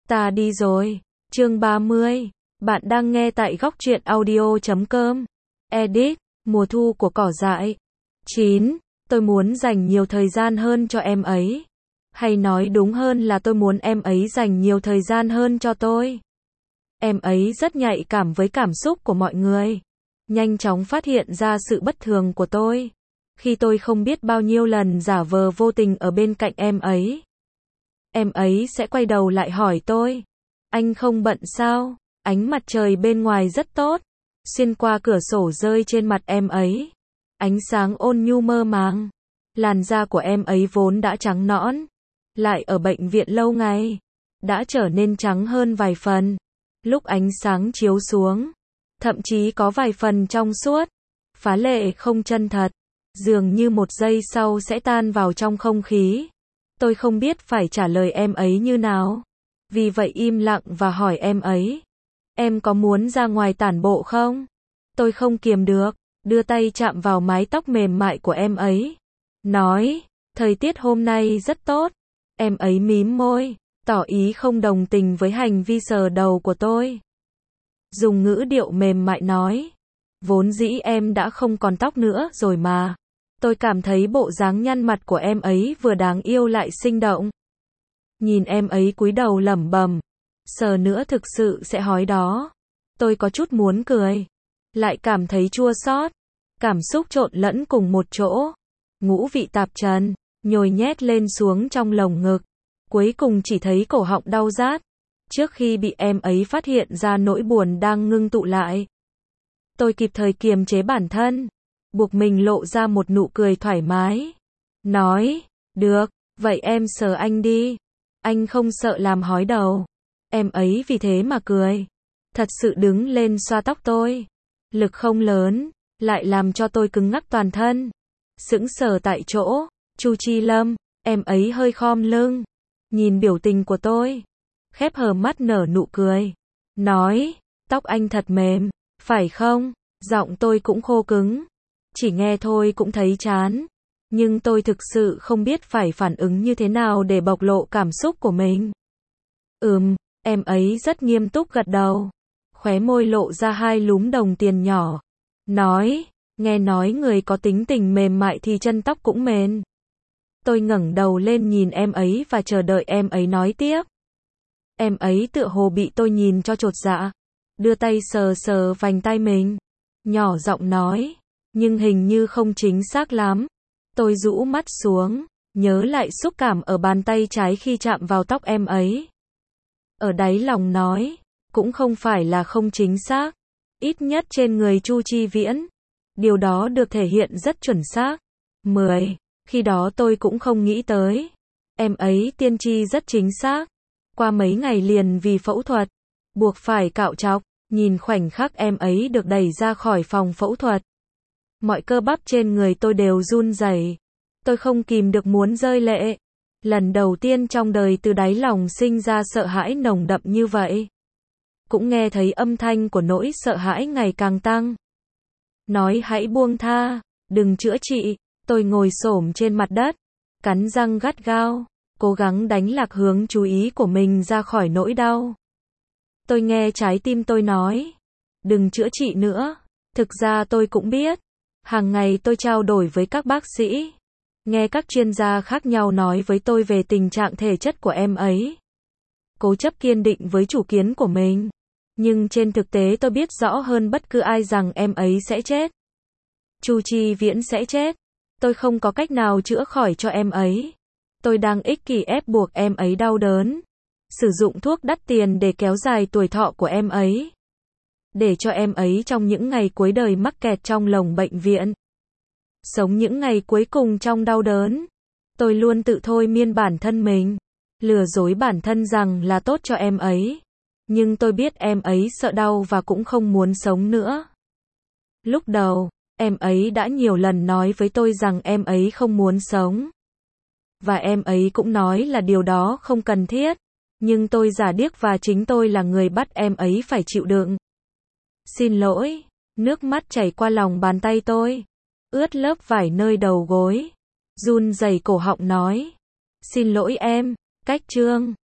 Ta đi rồi. Chương 30. Bạn đang nghe tại góc truyện audio.com. Edit. Mùa thu của cỏ dại. 9. Tôi muốn dành nhiều thời gian hơn cho em ấy. Hay nói đúng hơn là tôi muốn em ấy dành nhiều thời gian hơn cho tôi. Em ấy rất nhạy cảm với cảm xúc của mọi người. Nhanh chóng phát hiện ra sự bất thường của tôi. Khi tôi không biết bao nhiêu lần giả vờ vô tình ở bên cạnh em ấy. Em ấy sẽ quay đầu lại hỏi tôi. Anh không bận sao? Ánh mặt trời bên ngoài rất tốt. Xuyên qua cửa sổ rơi trên mặt em ấy. Ánh sáng ôn nhu mơ màng. Làn da của em ấy vốn đã trắng nõn. Lại ở bệnh viện lâu ngày. Đã trở nên trắng hơn vài phần. Lúc ánh sáng chiếu xuống. Thậm chí có vài phần trong suốt. Phá lệ không chân thật. Dường như một giây sau sẽ tan vào trong không khí. Tôi không biết phải trả lời em ấy như nào. Vì vậy im lặng và hỏi em ấy. Em có muốn ra ngoài tản bộ không? Tôi không kiềm được. Đưa tay chạm vào mái tóc mềm mại của em ấy. Nói. Thời tiết hôm nay rất tốt. Em ấy mím môi. Tỏ ý không đồng tình với hành vi sờ đầu của tôi. Dùng ngữ điệu mềm mại nói. Vốn dĩ em đã không còn tóc nữa rồi mà. Tôi cảm thấy bộ dáng nhăn mặt của em ấy vừa đáng yêu lại sinh động. Nhìn em ấy cúi đầu lẩm bẩm. Sờ nữa thực sự sẽ hói đó. Tôi có chút muốn cười. Lại cảm thấy chua xót. Cảm xúc trộn lẫn cùng một chỗ. Ngũ vị tạp trần. Nhồi nhét lên xuống trong lồng ngực. Cuối cùng chỉ thấy cổ họng đau rát. Trước khi bị em ấy phát hiện ra nỗi buồn đang ngưng tụ lại. Tôi kịp thời kiềm chế bản thân. Buộc mình lộ ra một nụ cười thoải mái. Nói. Được. Vậy em sờ anh đi. Anh không sợ làm hói đầu. Em ấy vì thế mà cười. Thật sự đứng lên xoa tóc tôi. Lực không lớn. Lại làm cho tôi cứng ngắc toàn thân. Sững sờ tại chỗ. Chu Chi Lâm. Em ấy hơi khom lưng. Nhìn biểu tình của tôi. Khép hờ mắt nở nụ cười. Nói. Tóc anh thật mềm. Phải không? Giọng tôi cũng khô cứng. Chỉ nghe thôi cũng thấy chán. Nhưng tôi thực sự không biết phải phản ứng như thế nào để bộc lộ cảm xúc của mình. Em ấy rất nghiêm túc gật đầu. Khóe môi lộ ra hai lúm đồng tiền nhỏ. Nói, nghe nói người có tính tình mềm mại thì chân tóc cũng mềm. Tôi ngẩng đầu lên nhìn em ấy và chờ đợi em ấy nói tiếp. Em ấy tựa hồ bị tôi nhìn cho chột dạ. Đưa tay sờ sờ vành tay mình. Nhỏ giọng nói. Nhưng hình như không chính xác lắm. Tôi rũ mắt xuống. Nhớ lại xúc cảm ở bàn tay trái khi chạm vào tóc em ấy. Ở đáy lòng nói. Cũng không phải là không chính xác. Ít nhất trên người Chu Chi Viễn. Điều đó được thể hiện rất chuẩn xác. 10. Khi đó tôi cũng không nghĩ tới. Em ấy tiên tri rất chính xác. Qua mấy ngày liền vì phẫu thuật. Buộc phải cạo trọc. Nhìn khoảnh khắc em ấy được đẩy ra khỏi phòng phẫu thuật. Mọi cơ bắp trên người tôi đều run rẩy. Tôi không kìm được muốn rơi lệ. Lần đầu tiên trong đời từ đáy lòng sinh ra sợ hãi nồng đậm như vậy. Cũng nghe thấy âm thanh của nỗi sợ hãi ngày càng tăng. Nói hãy buông tha, đừng chữa trị. Tôi ngồi xổm trên mặt đất, cắn răng gắt gao, cố gắng đánh lạc hướng chú ý của mình ra khỏi nỗi đau. Tôi nghe trái tim tôi nói, đừng chữa trị nữa. Thực ra tôi cũng biết. Hàng ngày tôi trao đổi với các bác sĩ. Nghe các chuyên gia khác nhau nói với tôi về tình trạng thể chất của em ấy. Cố chấp kiên định với chủ kiến của mình. Nhưng trên thực tế tôi biết rõ hơn bất cứ ai rằng em ấy sẽ chết. Chu Chi Viễn sẽ chết. Tôi không có cách nào chữa khỏi cho em ấy. Tôi đang ích kỷ ép buộc em ấy đau đớn. Sử dụng thuốc đắt tiền để kéo dài tuổi thọ của em ấy. Để cho em ấy trong những ngày cuối đời mắc kẹt trong lồng bệnh viện. Sống những ngày cuối cùng trong đau đớn. Tôi luôn tự thôi miên bản thân mình. Lừa dối bản thân rằng là tốt cho em ấy. Nhưng tôi biết em ấy sợ đau và cũng không muốn sống nữa. Lúc đầu, em ấy đã nhiều lần nói với tôi rằng em ấy không muốn sống. Và em ấy cũng nói là điều đó không cần thiết. Nhưng tôi giả điếc và chính tôi là người bắt em ấy phải chịu đựng. Xin lỗi. Nước mắt chảy qua lòng bàn tay tôi. Ướt lớp vải nơi đầu gối. Run rẩy cổ họng nói. Xin lỗi em. Cách chương.